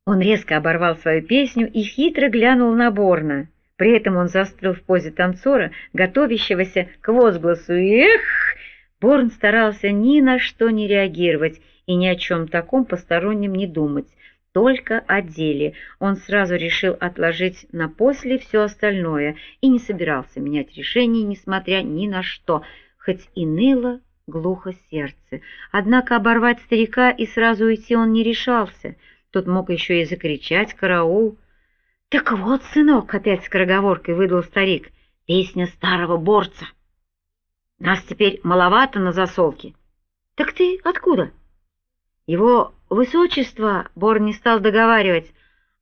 Он резко оборвал свою песню и хитро глянул на Борна. При этом он застыл в позе танцора, готовящегося к возгласу «Эх!». Борн старался ни на что не реагировать и ни о чем таком постороннем не думать, только о деле. Он сразу решил отложить на после все остальное и не собирался менять решение, несмотря ни на что, хоть и ныло глухо сердце. Однако оборвать старика и сразу уйти он не решался. Тот мог еще и закричать «Караул!». «Так вот, сынок», — опять скороговоркой выдал старик, — «песня старого борца. Нас теперь маловато на засолке». «Так ты откуда?» «Его высочество», — Борн не стал договаривать.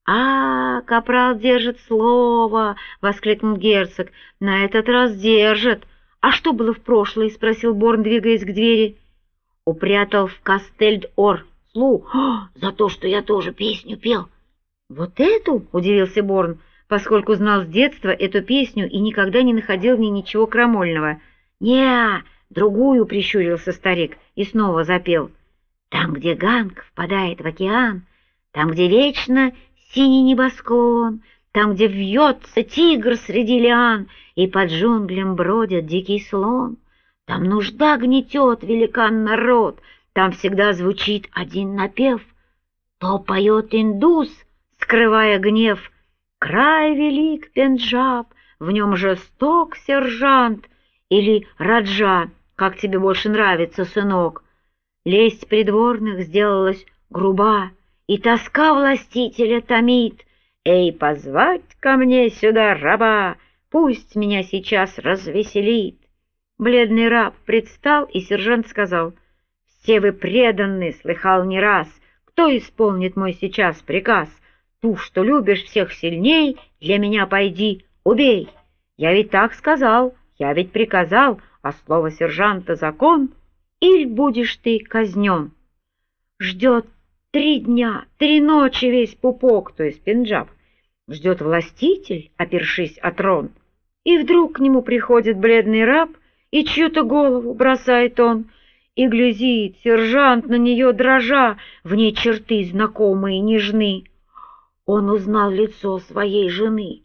Капрал держит слово», — воскликнул герцог, — «на этот раз держит». «А что было в прошлое?» — спросил Борн, двигаясь к двери. «Упрятал в Кастельд-Ор слух за то, что я тоже песню пел». «Вот эту?» — удивился Борн, поскольку знал с детства эту песню и никогда не находил в ней ничего крамольного. «Не, другую», — прищурился старик и снова запел. «Там, где Ганг впадает в океан, там, где вечно синий небосклон, там, где вьется тигр среди лиан, и под джунглям бродит дикий слон, там нужда гнетет великан народ, там всегда звучит один напев, то поет индус, скрывая гнев. Край велик Пенджаб, в нем жесток сержант, или Раджа, как тебе больше нравится, сынок. Лесть придворных сделалась груба, и тоска властителя томит. Эй, позвать ко мне сюда раба, пусть меня сейчас развеселит». Бледный раб предстал, и сержант сказал: «Все вы преданны, слыхал не раз. Кто исполнит мой сейчас приказ? Ту, что любишь всех сильней, для меня пойди, убей». Я ведь так сказал, я ведь приказал, а слово сержанта закон, иль будешь ты казнен. Ждет 3 дня, 3 ночи весь пупок, то есть Пенджаб. Ждет властитель, опершись о трон. И вдруг к нему приходит бледный раб, и чью-то голову бросает он, и глядит сержант на нее дрожа, в ней черты знакомые нежны. Он узнал лицо своей жены.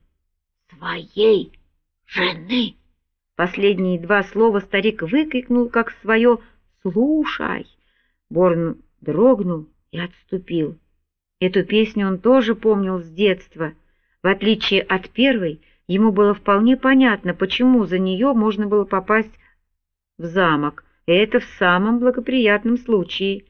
Своей жены! Последние 2 слова старик выкрикнул, как свое «Слушай!». Борн дрогнул и отступил. Эту песню он тоже помнил с детства. В отличие от первой, ему было вполне понятно, почему за нее можно было попасть в замок, и это в самом благоприятном случае.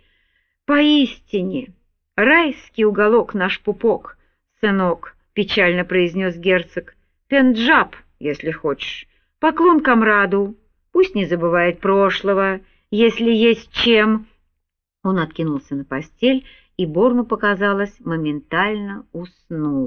«Поистине, райский уголок наш пупок, сынок», — печально произнес герцог. «Пенджаб, если хочешь. Поклон комраду, пусть не забывает прошлого, если есть чем». Он откинулся на постель, и Борну показалось, моментально уснул.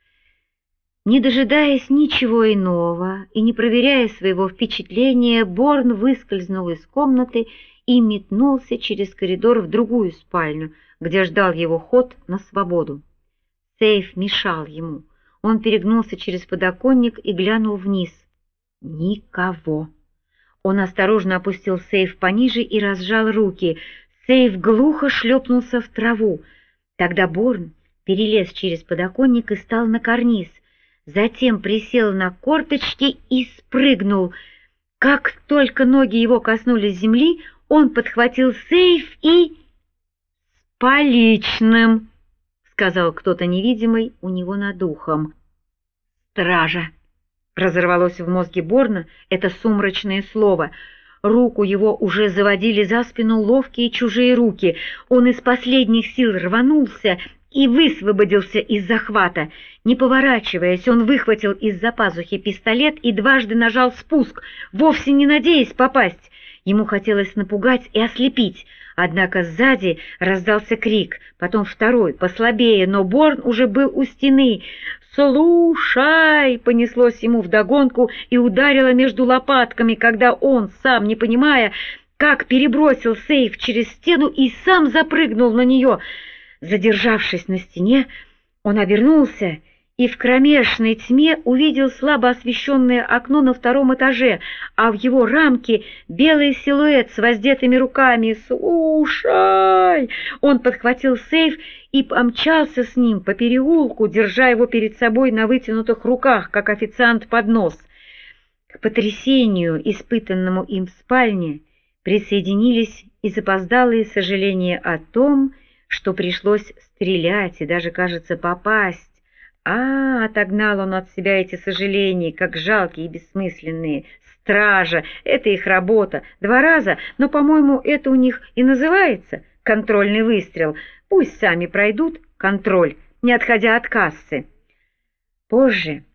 Не дожидаясь ничего иного и не проверяя своего впечатления, Борн выскользнул из комнаты и метнулся через коридор в другую спальню, где ждал его ход на свободу. Сейф мешал ему. Он перегнулся через подоконник и глянул вниз. Никого. Он осторожно опустил сейф пониже и разжал руки. Сейф глухо шлепнулся в траву. Тогда Борн перелез через подоконник и стал на карниз. Затем присел на корточки и спрыгнул. Как только ноги его коснулись земли, он подхватил сейф и... «С поличным», — сказал кто-то невидимый у него над ухом. «Стража!» — разорвалось в мозге Борна это сумрачное слово. Руку его уже заводили за спину ловкие чужие руки. Он из последних сил рванулся и высвободился из захвата. Не поворачиваясь, он выхватил из-за пазухи пистолет и дважды нажал спуск, вовсе не надеясь попасть. Ему хотелось напугать и ослепить, однако сзади раздался крик, потом второй, послабее, но Борн уже был у стены. «Слушай!» — понеслось ему вдогонку и ударило между лопатками, когда он, сам не понимая, как перебросил сейф через стену и сам запрыгнул на нее. Задержавшись на стене, он обернулся и в кромешной тьме увидел слабо освещенное окно на 2-м этаже, а в его рамке белый силуэт с воздетыми руками. «Слушай!» Он подхватил сейф и помчался с ним по переулку, держа его перед собой на вытянутых руках, как официант поднос. К потрясению, испытанному им в спальне, присоединились и запоздалые сожаления о том, что пришлось стрелять и даже, кажется, попасть. Отогнал он от себя эти сожаления, как жалкие и бессмысленные. Стража — это их работа. 2 раза, но, по-моему, это у них и называется контрольный выстрел. Пусть сами пройдут контроль, не отходя от кассы. Позже,